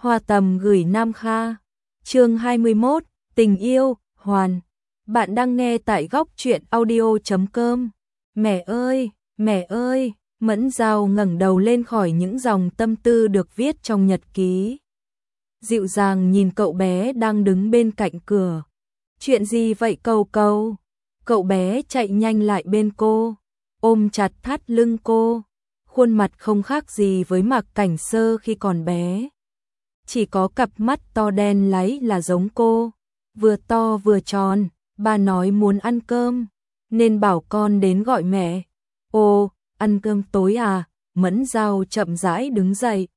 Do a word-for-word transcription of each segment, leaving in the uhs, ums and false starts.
Hoa Tầm gửi Nam Kha. Chương hai mươi mốt, tình yêu, hoàn. Bạn đang nghe tại góc truyện audio chấm com. Mẹ ơi, mẹ ơi, Mẫn Giao ngẩng đầu lên khỏi những dòng tâm tư được viết trong nhật ký. Dịu dàng nhìn cậu bé đang đứng bên cạnh cửa. Chuyện gì vậy Cầu Cầu? Cậu bé chạy nhanh lại bên cô, ôm chặt thắt lưng cô. Khuôn mặt không khác gì với Mạc Cảnh Sơ khi còn bé. Chỉ có cặp mắt to đen láy là giống cô, vừa to vừa tròn. Ba nói muốn ăn cơm, nên bảo con đến gọi mẹ. Ồ, ăn cơm tối à? Mẫn Giao chậm rãi đứng dậy,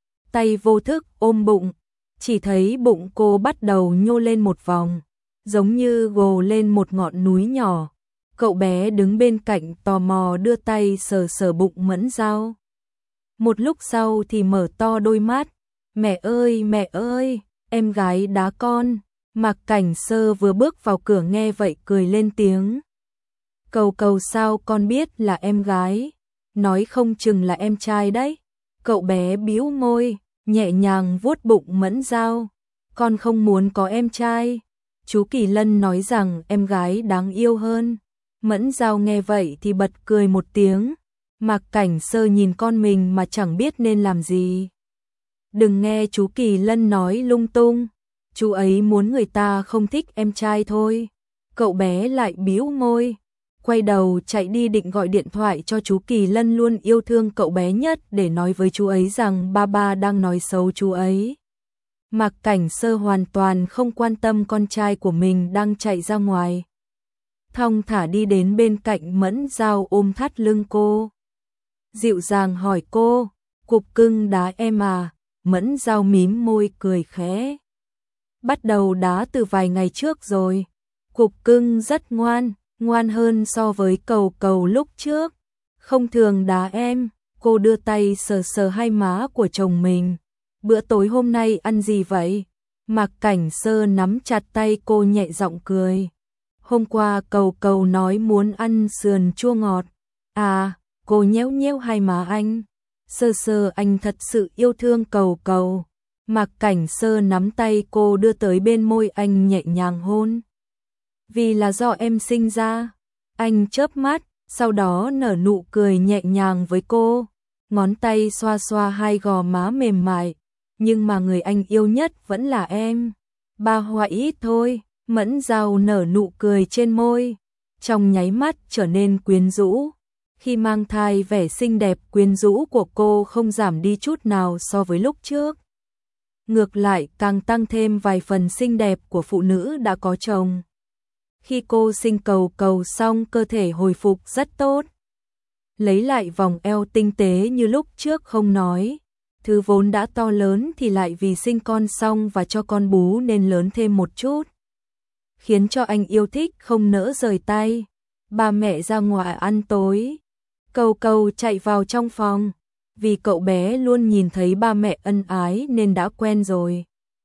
tay vô thức ôm bụng. Chỉ thấy bụng cô bắt đầu nhô lên một vòng, giống như gồ lên một ngọn núi nhỏ. Cậu bé đứng bên cạnh tò mò đưa tay sờ sờ bụng Mẫn Giao. Một lúc sau thì mở to đôi mắt. Mẹ ơi, mẹ ơi, em gái đá con. Mạc Cảnh Sơ vừa bước vào cửa nghe vậy cười lên tiếng. Cầu Cầu sao con biết là em gái? Nói không chừng là em trai đấy. Cậu bé bĩu môi, nhẹ nhàng vuốt bụng Mẫn Giao. Con không muốn có em trai. Chú Kỳ Lân nói rằng em gái đáng yêu hơn. Mẫn Giao nghe vậy thì bật cười một tiếng. Mạc Cảnh Sơ nhìn con mình mà chẳng biết nên làm gì. Đừng nghe chú Kỳ Lân nói lung tung. Chú ấy muốn người ta không thích em trai thôi. Cậu bé lại bĩu môi, quay đầu chạy đi định gọi điện thoại cho chú Kỳ Lân luôn yêu thương cậu bé nhất để nói với chú ấy rằng ba ba đang nói xấu chú ấy. Mạc Cảnh Sơ hoàn toàn không quan tâm con trai của mình đang chạy ra ngoài. Thong thả đi đến bên cạnh Mẫn Giao ôm thắt lưng cô. Dịu dàng hỏi cô, cục cưng đá em à? Mẫn Giao mím môi cười khẽ. Bắt đầu đá từ vài ngày trước rồi. Cục cưng rất ngoan, ngoan hơn so với Cầu Cầu lúc trước. Không thường đá em. Cô đưa tay sờ sờ hai má của chồng mình. Bữa tối hôm nay ăn gì vậy? Mạc Cảnh Sơ nắm chặt tay cô nhẹ giọng cười. Hôm qua Cầu Cầu nói muốn ăn sườn chua ngọt. À, cô nhéo nhéo hai má anh. Sơ Sơ anh thật sự yêu thương Cầu Cầu. Mạc Cảnh Sơ nắm tay cô đưa tới bên môi anh nhẹ nhàng hôn. Vì là do em sinh ra. Anh chớp mắt, sau đó nở nụ cười nhẹ nhàng với cô. Ngón tay xoa xoa hai gò má mềm mại. Nhưng mà người anh yêu nhất vẫn là em. Ba hoa ít thôi. Mẫn Giao nở nụ cười trên môi, trong nháy mắt trở nên quyến rũ. Khi mang thai vẻ xinh đẹp quyến rũ của cô không giảm đi chút nào so với lúc trước. Ngược lại càng tăng thêm vài phần xinh đẹp của phụ nữ đã có chồng. Khi cô sinh Cầu Cầu xong cơ thể hồi phục rất tốt. Lấy lại vòng eo tinh tế như lúc trước không nói. Thứ vốn đã to lớn thì lại vì sinh con xong và cho con bú nên lớn thêm một chút. Khiến cho anh yêu thích không nỡ rời tay. Ba mẹ ra ngoài ăn tối. Cầu Cầu chạy vào trong phòng. Vì cậu bé luôn nhìn thấy ba mẹ ân ái nên đã quen rồi.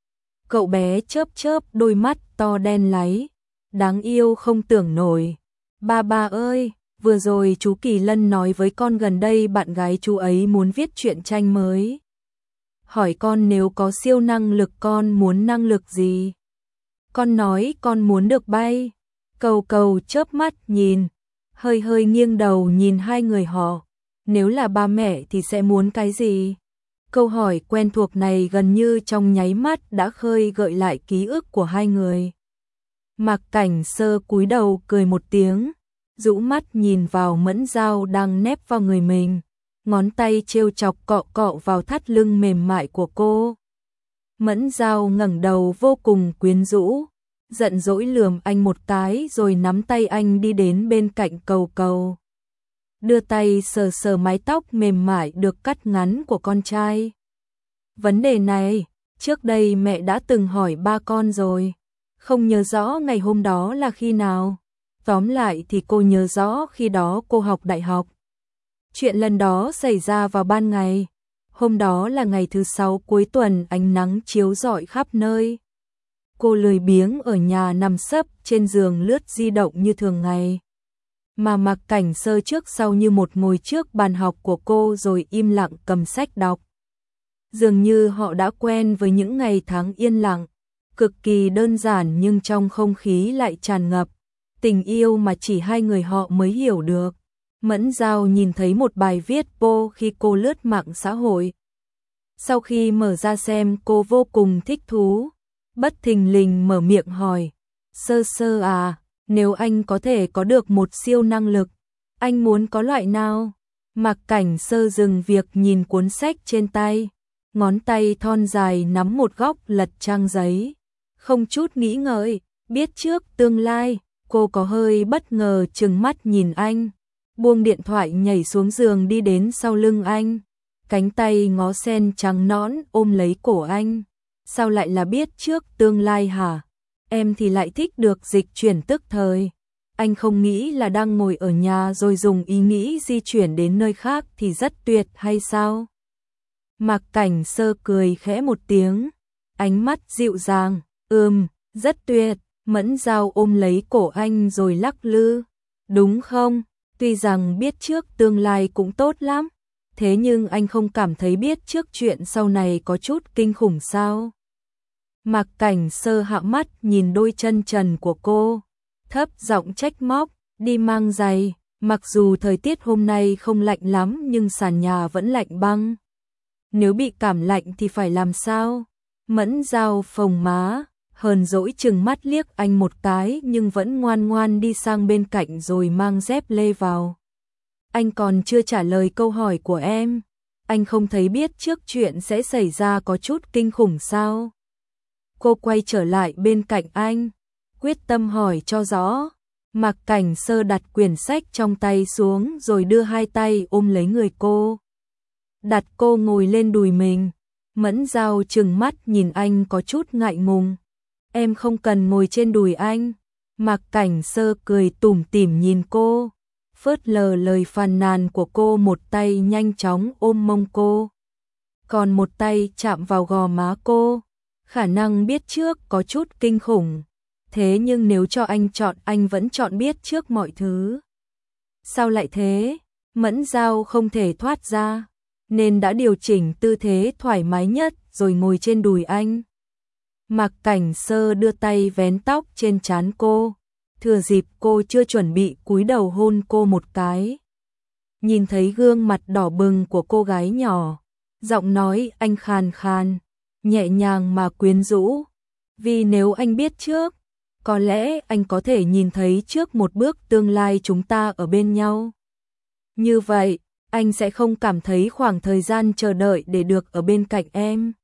Cậu bé chớp chớp đôi mắt to đen láy. Đáng yêu không tưởng nổi. Ba ba ơi, vừa rồi chú Kỳ Lân nói với con gần đây bạn gái chú ấy muốn viết truyện tranh mới. Hỏi con nếu có siêu năng lực con muốn năng lực gì? Con nói con muốn được bay. Cầu Cầu chớp mắt nhìn, hơi hơi nghiêng đầu nhìn hai người họ. Nếu là ba mẹ thì sẽ muốn cái gì? Câu hỏi quen thuộc này gần như trong nháy mắt đã khơi gợi lại ký ức của hai người. Mạc Cảnh Sơ cúi đầu cười một tiếng, rũ mắt nhìn vào Mẫn Giao đang nép vào người mình. Ngón tay trêu chọc cọ cọ vào thắt lưng mềm mại của cô. Mẫn Giao ngẩng đầu vô cùng quyến rũ, giận dỗi lườm anh một cái rồi nắm tay anh đi đến bên cạnh Cầu Cầu. Đưa tay sờ sờ mái tóc mềm mại được cắt ngắn của con trai. Vấn đề này, trước đây mẹ đã từng hỏi ba con rồi. Không nhớ rõ ngày hôm đó là khi nào. Tóm lại thì cô nhớ rõ khi đó cô học đại học. Chuyện lần đó xảy ra vào ban ngày. Hôm đó là ngày thứ sáu cuối tuần, ánh nắng chiếu rọi khắp nơi. Cô lười biếng ở nhà nằm sấp trên giường lướt di động như thường ngày. Mà Mạc Cảnh Sơ trước sau như một ngồi trước bàn học của cô rồi im lặng cầm sách đọc. Dường như họ đã quen với những ngày tháng yên lặng, cực kỳ đơn giản nhưng trong không khí lại tràn ngập tình yêu mà chỉ hai người họ mới hiểu được. Mẫn Dao nhìn thấy một bài viết po khi cô lướt mạng xã hội. Sau khi mở ra xem cô vô cùng thích thú, bất thình lình mở miệng hỏi, Sơ Sơ à, nếu anh có thể có được một siêu năng lực, anh muốn có loại nào? Mạc Cảnh Sơ dừng việc nhìn cuốn sách trên tay, ngón tay thon dài nắm một góc lật trang giấy, không chút nghĩ ngợi, biết trước tương lai. Cô có hơi bất ngờ trừng mắt nhìn anh, buông điện thoại nhảy xuống giường đi đến sau lưng anh, cánh tay ngó sen trắng nõn ôm lấy cổ anh. Sao lại là biết trước tương lai hả? Em thì lại thích được dịch chuyển tức thời. Anh không nghĩ là đang ngồi ở nhà rồi dùng ý nghĩ di chuyển đến nơi khác thì rất tuyệt hay sao? Mạc Cảnh Sơ cười khẽ một tiếng, ánh mắt dịu dàng, ừm, rất tuyệt. Mẫn Dao ôm lấy cổ anh rồi lắc lư, đúng không? Tuy rằng biết trước tương lai cũng tốt lắm, thế nhưng anh không cảm thấy biết trước chuyện sau này có chút kinh khủng sao? Mạc Cảnh Sơ hạ mắt nhìn đôi chân trần của cô, thấp giọng trách móc, đi mang giày, mặc dù thời tiết hôm nay không lạnh lắm nhưng sàn nhà vẫn lạnh băng. Nếu bị cảm lạnh thì phải làm sao? Mẫn Dao phồng má, hờn dỗi chừng mắt liếc anh một cái nhưng vẫn ngoan ngoan đi sang bên cạnh rồi mang dép lê vào. Anh còn chưa trả lời câu hỏi của em, anh không thấy biết trước chuyện sẽ xảy ra có chút kinh khủng sao? Cô quay trở lại bên cạnh anh, quyết tâm hỏi cho rõ. Mạc Cảnh Sơ đặt quyển sách trong tay xuống rồi đưa hai tay ôm lấy người cô, đặt cô ngồi lên đùi mình. Mẫn Dao trừng mắt nhìn anh có chút ngại ngùng. Em không cần ngồi trên đùi anh. Mạc Cảnh Sơ cười tủm tỉm nhìn cô, phớt lờ lời phàn nàn của cô, một tay nhanh chóng ôm mông cô, còn một tay chạm vào gò má cô. Khả năng biết trước có chút kinh khủng, thế nhưng nếu cho anh chọn anh vẫn chọn biết trước mọi thứ. Sao lại thế? Mẫn Dao không thể thoát ra, nên đã điều chỉnh tư thế thoải mái nhất rồi ngồi trên đùi anh. Mạc Cảnh Sơ đưa tay vén tóc trên trán cô, thừa dịp cô chưa chuẩn bị cúi đầu hôn cô một cái. Nhìn thấy gương mặt đỏ bừng của cô gái nhỏ, giọng nói anh khàn khàn, nhẹ nhàng mà quyến rũ. Vì nếu anh biết trước, có lẽ anh có thể nhìn thấy trước một bước tương lai chúng ta ở bên nhau. Như vậy, anh sẽ không cảm thấy khoảng thời gian chờ đợi để được ở bên cạnh em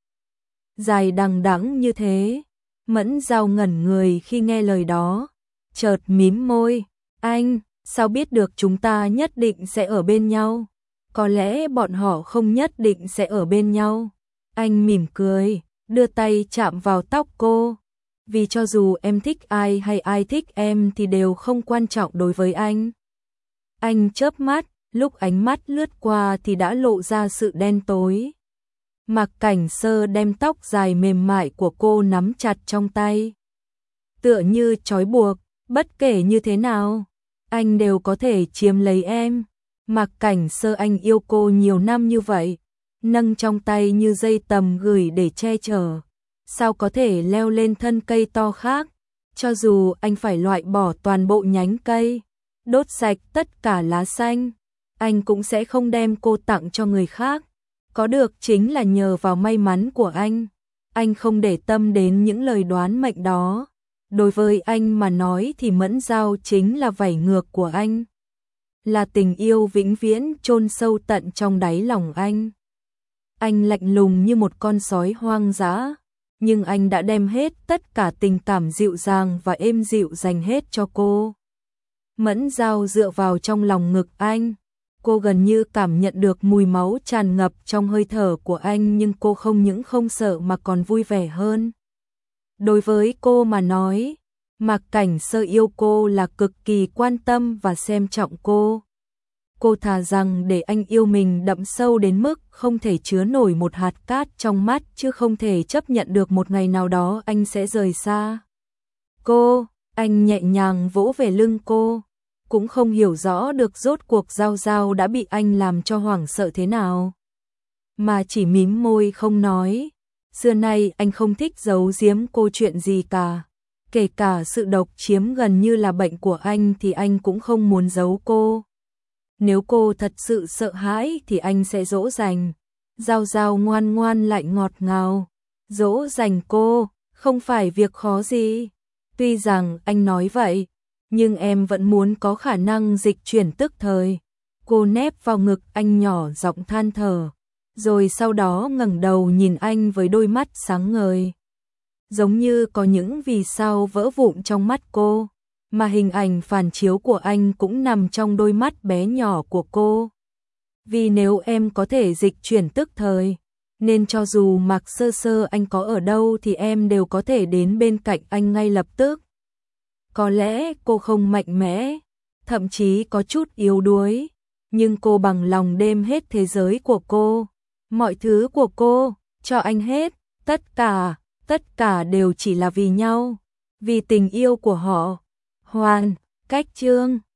dài đằng đẵng như thế. Mẫn Dao ngẩn người khi nghe lời đó, chợt mím môi, anh, sao biết được chúng ta nhất định sẽ ở bên nhau? Có lẽ bọn họ không nhất định sẽ ở bên nhau. Anh mỉm cười, đưa tay chạm vào tóc cô, vì cho dù em thích ai hay ai thích em thì đều không quan trọng đối với anh. Anh chớp mắt, lúc ánh mắt lướt qua thì đã lộ ra sự đen tối. Mạc Cảnh Sơ đem tóc dài mềm mại của cô nắm chặt trong tay, tựa như trói buộc, bất kể như thế nào, anh đều có thể chiếm lấy em. Mạc Cảnh Sơ, anh yêu cô nhiều năm như vậy, nâng trong tay như dây tầm gửi để che chở, sao có thể leo lên thân cây to khác? Cho dù anh phải loại bỏ toàn bộ nhánh cây, đốt sạch tất cả lá xanh, anh cũng sẽ không đem cô tặng cho người khác. Có được chính là nhờ vào may mắn của anh. Anh không để tâm đến những lời đoán mệnh đó. Đối với anh mà nói thì Mẫn Dao chính là vảy ngược của anh, là tình yêu vĩnh viễn chôn sâu tận trong đáy lòng anh. Anh lạnh lùng như một con sói hoang dã, nhưng anh đã đem hết tất cả tình cảm dịu dàng và êm dịu dành hết cho cô. Mẫn Dao dựa vào trong lòng ngực anh, cô gần như cảm nhận được mùi máu tràn ngập trong hơi thở của anh, nhưng cô không những không sợ mà còn vui vẻ hơn. Đối với cô mà nói, Mạc Cảnh Sơ yêu cô là cực kỳ quan tâm và xem trọng cô. Cô thà rằng để anh yêu mình đậm sâu đến mức không thể chứa nổi một hạt cát trong mắt, chứ không thể chấp nhận được một ngày nào đó anh sẽ rời xa cô. Anh nhẹ nhàng vỗ về lưng cô, cũng không hiểu rõ được rốt cuộc Giao Giao đã bị anh làm cho hoảng sợ thế nào. mà chỉ mím môi không nói. Xưa nay anh không thích giấu giếm cô chuyện gì cả. Kể cả sự độc chiếm gần như là bệnh của anh thì anh cũng không muốn giấu cô. Nếu cô thật sự sợ hãi thì anh sẽ dỗ dành. Giao Giao ngoan ngoan lại ngọt ngào. Dỗ dành cô, không phải việc khó gì. Tuy rằng anh nói vậy, nhưng em vẫn muốn có khả năng dịch chuyển tức thời. Cô nép vào ngực anh nhỏ giọng than thở, rồi sau đó ngẩng đầu nhìn anh với đôi mắt sáng ngời. Giống như có những vì sao vỡ vụn trong mắt cô, mà hình ảnh phản chiếu của anh cũng nằm trong đôi mắt bé nhỏ của cô. Vì nếu em có thể dịch chuyển tức thời, nên cho dù Mạc Sơ Sơ anh có ở đâu thì em đều có thể đến bên cạnh anh ngay lập tức. Có lẽ cô không mạnh mẽ, thậm chí có chút yếu đuối, nhưng cô bằng lòng đem hết thế giới của cô, mọi thứ của cô, cho anh hết, tất cả, tất cả đều chỉ là vì nhau, vì tình yêu của họ. Hoàn, cách chương